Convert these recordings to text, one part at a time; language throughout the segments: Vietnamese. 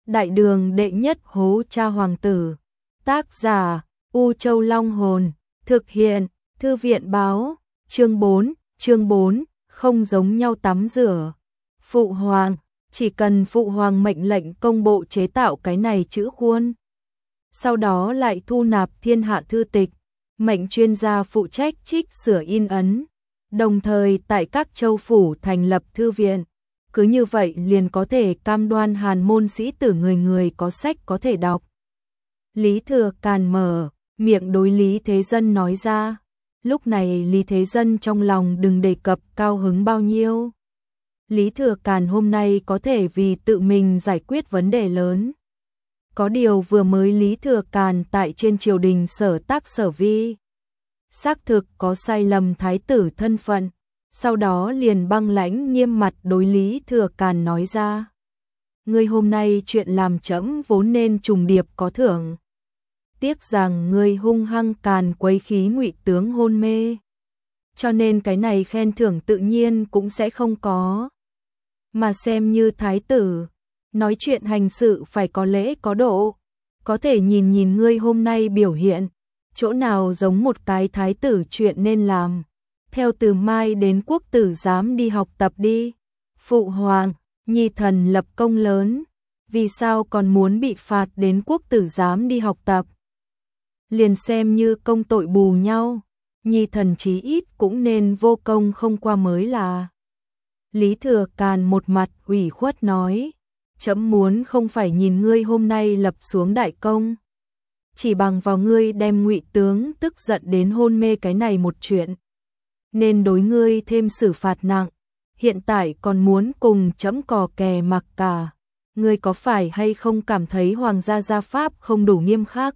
Đại đường đệ nhất hố cha hoàng tử. Tác giả U Châu Long Hồn. Thực hiện Thư viện báo. Chương 4, không giống nhau tắm rửa. Phụ hoàng, chỉ cần phụ hoàng mệnh lệnh công bộ chế tạo cái này chữ khuôn. Sau đó lại thu nạp thiên hạ thư tịch, mệnh chuyên gia phụ trách trích sửa in ấn, đồng thời tại các châu phủ thành lập thư viện. Cứ như vậy liền có thể cam đoan Hàn môn sĩ tử người người có sách có thể đọc. Lý Thừa Càn mở miệng đối Lý Thế Dân nói ra. Lúc này Lý Thế Dân trong lòng đừng đề cập cao hứng bao nhiêu. Lý Thừa Càn hôm nay có thể vì tự mình giải quyết vấn đề lớn. Có điều vừa mới Lý Thừa Càn tại trên triều đình sở tác sở vi, xác thực có sai lầm thái tử thân phận, sau đó liền băng lãnh nghiêm mặt đối Lý Thừa Càn nói ra. Ngươi hôm nay chuyện làm trẫm vốn nên trùng điệp có thưởng. Tiếc rằng ngươi hung hăng càn quấy khí Ngụy tướng hôn mê, cho nên cái này khen thưởng tự nhiên cũng sẽ không có. Mà xem như thái tử, nói chuyện hành sự phải có lễ có độ, có thể nhìn nhìn ngươi hôm nay biểu hiện, chỗ nào giống một cái thái tử chuyện nên làm. Theo từ mai đến quốc tử giám đi học tập đi. Phụ hoàng, nhi thần lập công lớn, vì sao còn muốn bị phạt đến quốc tử giám đi học tập? Liền xem như công tội bù nhau, nhi thần chí ít cũng nên vô công không qua mới là. Lý Thừa Càn một mặt ủy khuất nói, trẫm muốn không phải nhìn ngươi hôm nay lập xuống đại công, chỉ bằng vào ngươi đem Ngụy tướng tức giận đến hôn mê cái này một chuyện, nên đối ngươi thêm xử phạt nặng, hiện tại còn muốn cùng trẫm cò kè mặc cả, ngươi có phải hay không cảm thấy hoàng gia gia pháp không đủ nghiêm khắc?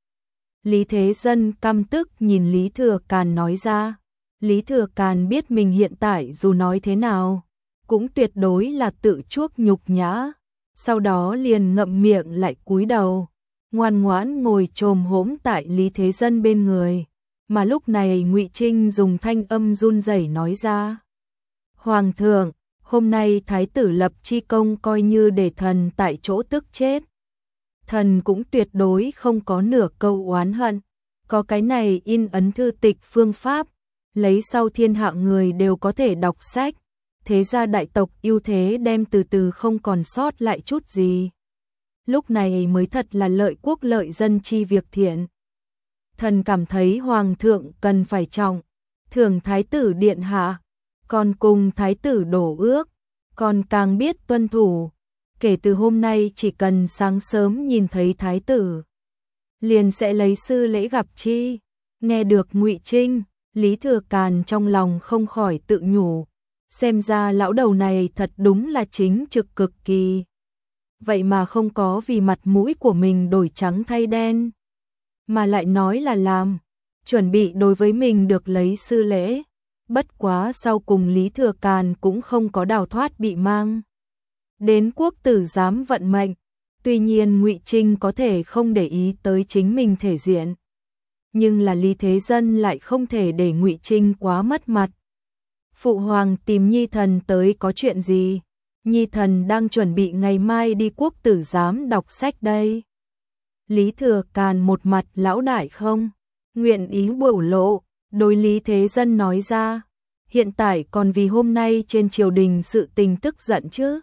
Lý Thế Dân căm tức nhìn Lý Thừa Càn nói ra. Lý Thừa Càn biết mình hiện tại dù nói thế nào cũng tuyệt đối là tự chuốc nhục nhã, sau đó liền ngậm miệng lại cúi đầu, ngoan ngoãn ngồi chồm hổm tại Lý Thế Dân bên người. Mà lúc này Ngụy Trinh dùng thanh âm run rẩy nói ra. Hoàng thượng, hôm nay thái tử lập chi công coi như để thần tại chỗ tức chết. Thần cũng tuyệt đối không có nửa câu oán hận, có cái này in ấn thư tịch phương pháp, lấy sau thiên hạ người đều có thể đọc sách, thế gia đại tộc ưu thế đem từ từ không còn sót lại chút gì. Lúc này mới thật là lợi quốc lợi dân chi việc thiện. Thần cảm thấy hoàng thượng cần phải trọng thưởng thái tử điện hạ, còn cùng thái tử đổ ước, còn càng biết tuân thủ. Kể từ hôm nay chỉ cần sáng sớm nhìn thấy thái tử, liền sẽ lấy sư lễ gặp chi. Nghe được Ngụy Trinh, Lý Thừa Càn trong lòng không khỏi tự nhủ, xem ra lão đầu này thật đúng là chính trực cực kỳ. Vậy mà không có vì mặt mũi của mình đổi trắng thay đen, mà lại nói là làm, chuẩn bị đối với mình được lấy sư lễ. Bất quá sau cùng Lý Thừa Càn cũng không có đào thoát bị mang đến quốc tử giám vận mệnh. Tuy nhiên Ngụy Trinh có thể không để ý tới chính mình thể diện, nhưng là Lý Thế Dân lại không thể để Ngụy Trinh quá mất mặt. Phụ hoàng tìm nhi thần tới có chuyện gì? Nhi thần đang chuẩn bị ngày mai đi quốc tử giám đọc sách đây. Lý Thừa Càn một mặt lão đại không nguyện ý biểu lộ, đối Lý Thế Dân nói ra, hiện tại còn vì hôm nay trên triều đình sự tình tức giận chứ?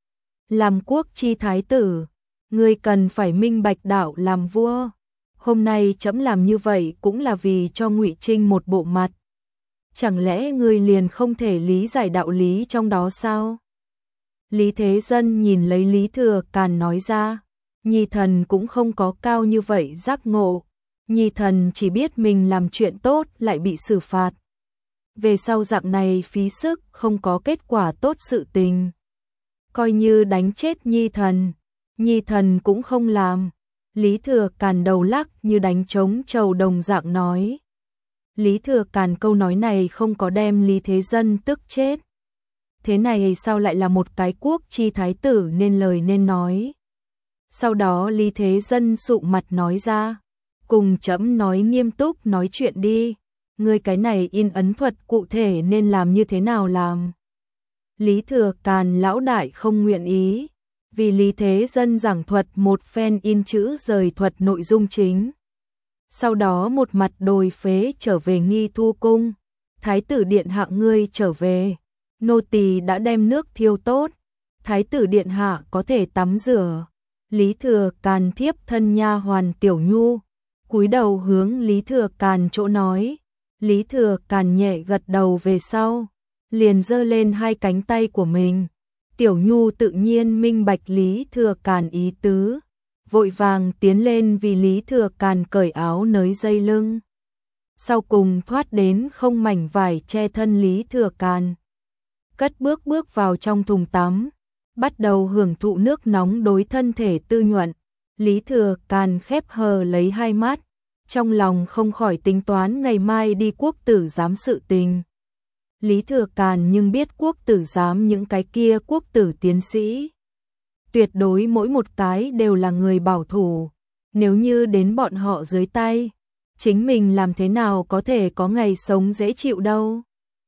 Làm quốc chi thái tử, ngươi cần phải minh bạch đạo làm vua. Hôm nay trẫm làm như vậy cũng là vì cho Ngụy Trinh một bộ mặt. Chẳng lẽ ngươi liền không thể lý giải đạo lý trong đó sao? Lý Thế Dân nhìn lấy Lý Thừa Càn nói ra, nhi thần cũng không có cao như vậy giác ngộ. Nhi thần chỉ biết mình làm chuyện tốt lại bị xử phạt. Về sau dạng này phí sức không có kết quả tốt sự tình, coi như đánh chết nhi thần cũng không làm. Lý Thừa Càn đầu lắc như đánh trống trầu đồng dạng nói. Lý Thừa Càn câu nói này không có đem Lý Thế Dân tức chết. Thế này sao lại là một cái quốc chi thái tử nên lời nên nói. Sau đó Lý Thế Dân sụ mặt nói ra, cùng trẫm nói nghiêm túc nói chuyện đi, ngươi cái này in ấn thuật cụ thể nên làm như thế nào làm? Lý Thừa Càn lão đại không nguyện ý, vì Lý Thế Dân giảng thuật một phen in chữ rời thuật nội dung chính. Sau đó một mặt đồi phế trở về Nghi Thu cung. Thái tử điện hạ ngươi trở về, nô tỳ đã đem nước thiêu tốt, thái tử điện hạ có thể tắm rửa. Lý Thừa Càn thiếp thân nha hoàn Tiểu Nhu, cúi đầu hướng Lý Thừa Càn chỗ nói. Lý Thừa Càn nhẹ gật đầu về sau, liền giơ lên hai cánh tay của mình. Tiểu Nhu tự nhiên minh bạch Lý Thừa Càn ý tứ, vội vàng tiến lên vì Lý Thừa Càn cởi áo nới dây lưng. Sau cùng thoát đến không mảnh vải che thân Lý Thừa Càn. Cất bước vào trong thùng tắm, bắt đầu hưởng thụ nước nóng đối thân thể tư nhuận. Lý Thừa Càn khép hờ lấy hai mắt, trong lòng không khỏi tính toán ngày mai đi quốc tử giám sự tình. Lý Thừa Càn nhưng biết quốc tử giám những cái kia quốc tử tiến sĩ. Tuyệt đối mỗi một cái đều là người bảo thủ, nếu như đến bọn họ dưới tay, chính mình làm thế nào có thể có ngày sống dễ chịu đâu.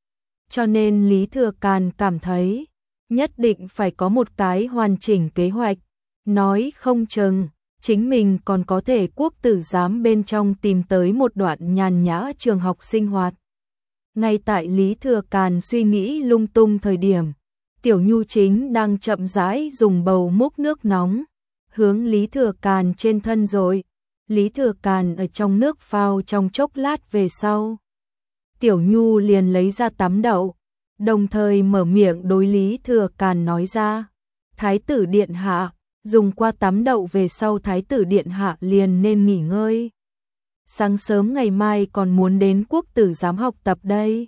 Cho nên Lý Thừa Càn cảm thấy, nhất định phải có một cái hoàn chỉnh kế hoạch, nói không chừng, chính mình còn có thể quốc tử giám bên trong tìm tới một đoạn nhàn nhã trường học sinh hoạt. Ngay tại Lý Thừa Càn suy nghĩ lung tung thời điểm, Tiểu Nhu chính đang chậm rãi dùng bầu múc nước nóng, hướng Lý Thừa Càn trên thân rồi. Lý Thừa Càn ở trong nước phao trong chốc lát về sau. Tiểu Nhu liền lấy ra tắm đậu, đồng thời mở miệng đối Lý Thừa Càn nói ra. Thái tử điện hạ, dùng qua tắm đậu về sau thái tử điện hạ liền nên nghỉ ngơi. Sáng sớm ngày mai còn muốn đến quốc tử giám học tập đây.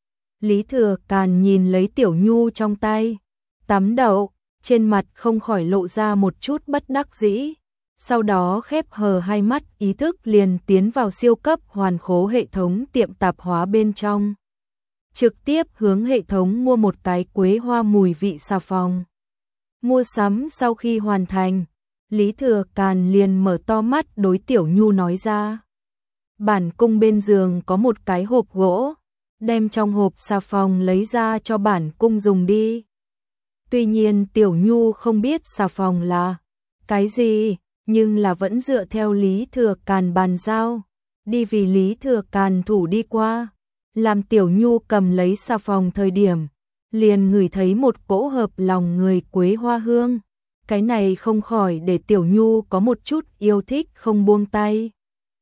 Lý Thừa Càn nhìn lấy Tiểu Nhu trong tay, tắm đậu, trên mặt không khỏi lộ ra một chút bất đắc dĩ. Sau đó khép hờ hai mắt, ý thức liền tiến vào siêu cấp hoàn khố hệ thống tiệm tạp hóa bên trong. Trực tiếp hướng hệ thống mua một cái quế hoa mùi vị xà phòng. Mua sắm sau khi hoàn thành, Lý Thừa Càn liền mở to mắt đối Tiểu Nhu nói ra. Bản cung bên giường có một cái hộp gỗ, đem trong hộp xà phòng lấy ra cho bản cung dùng đi. Tuy nhiên Tiểu Nhu không biết xà phòng là cái gì, nhưng là vẫn dựa theo Lý Thừa Càn bàn giao, đi vì Lý Thừa Càn thủ đi qua. Làm Tiểu Nhu cầm lấy xà phòng thời điểm, liền ngửi thấy một cỗ hợp lòng người quế hoa hương. Cái này không khỏi để Tiểu Nhu có một chút yêu thích không buông tay.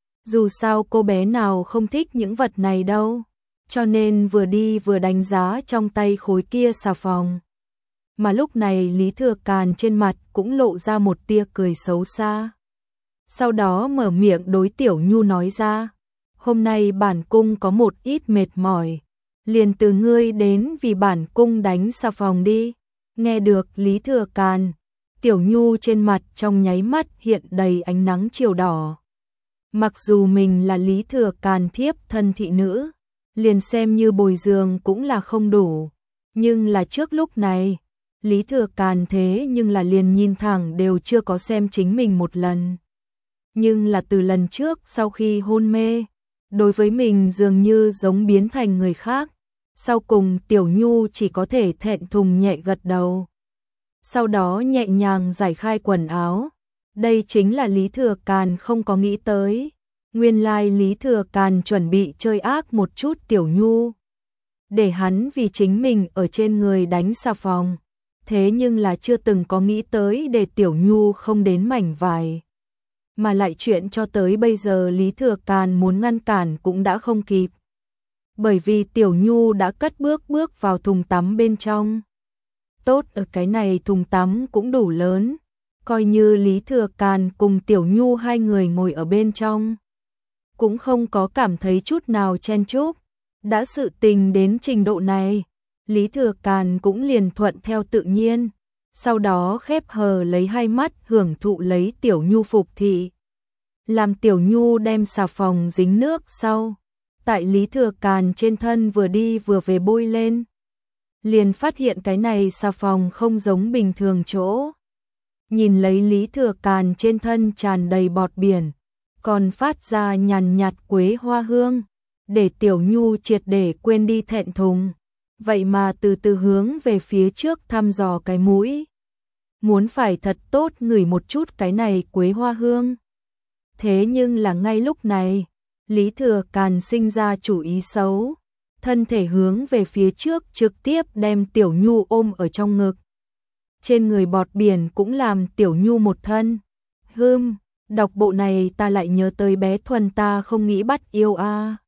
Dù sao cô bé nào không thích những vật này đâu, cho nên vừa đi vừa đánh giá trong tay khối kia xà phòng. Mà lúc này Lý Thừa Càn trên mặt cũng lộ ra một tia cười xấu xa. Sau đó mở miệng đối Tiểu Nhu nói ra, hôm nay bản cung có một ít mệt mỏi, liền từ ngươi đến vì bản cung đánh xà phòng đi. Nghe được Lý Thừa Càn, Tiểu Nhu trên mặt trong nháy mắt hiện đầy ánh nắng chiều đỏ. Mặc dù mình là Lý Thừa Càn thiếp thân thị nữ, liền xem như bồi giường cũng là không đủ, nhưng là trước lúc này, Lý Thừa Càn thế nhưng là liền nhìn thẳng đều chưa có xem chính mình một lần. Nhưng là từ lần trước sau khi hôn mê, đối với mình dường như giống biến thành người khác. Sau cùng Tiểu Nhu chỉ có thể thẹn thùng nhẹ gật đầu. Sau đó nhẹ nhàng giải khai quần áo. Đây chính là Lý Thừa Càn không có nghĩ tới. Nguyên lai Lý Thừa Càn chuẩn bị chơi ác một chút Tiểu Nhu, để hắn vì chính mình ở trên người đánh xà phòng. Thế nhưng là chưa từng có nghĩ tới để Tiểu Nhu không đến mảnh vải. Mà lại chuyện cho tới bây giờ Lý Thừa Càn muốn ngăn cản cũng đã không kịp. Bởi vì Tiểu Nhu đã cất bước vào thùng tắm bên trong. Tốt ở cái này thùng tắm cũng đủ lớn, coi như Lý Thừa Càn cùng Tiểu Nhu hai người ngồi ở bên trong, cũng không có cảm thấy chút nào chen chúc. Đã sự tình đến trình độ này, Lý Thừa Càn cũng liền thuận theo tự nhiên, sau đó khép hờ lấy hai mắt hưởng thụ lấy Tiểu Nhu phục thị. Làm Tiểu Nhu đem xà phòng dính nước sau, tại Lý Thừa Càn trên thân vừa đi vừa về bôi lên. Liền phát hiện cái này xà phòng không giống bình thường chỗ. Nhìn lấy Lý Thừa Càn trên thân tràn đầy bọt biển, còn phát ra nhàn nhạt quế hoa hương, để Tiểu Nhu triệt để quên đi thẹn thùng. Vậy mà từ từ hướng về phía trước thăm dò cái mũi. muốn phải thật tốt ngửi một chút cái này quế hoa hương. Thế nhưng là ngay lúc này, Lý Thừa Càn sinh ra chủ ý xấu, thân thể hướng về phía trước trực tiếp đem Tiểu Nhu ôm ở trong ngực. Trên người bọt biển cũng làm Tiểu Nhu một thân. Đọc bộ này ta lại nhớ tới bé Thuần ta không nghĩ bắt yêu a.